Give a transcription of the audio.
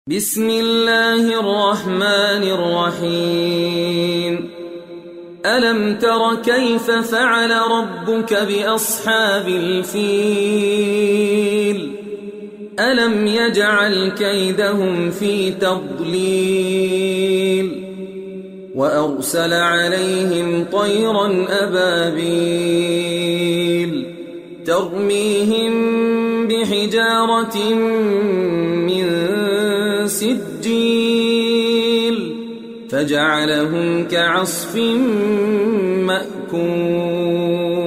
بسم الله الرحمن الرحيم ألم تر كيف فعل ربك بأصحاب الفيل ألم يجعل كيدهم في تضليل وأرسل عليهم طيرا أبابيل ترميهم بحجارة من سجيل فجعلهم كعصف مأكول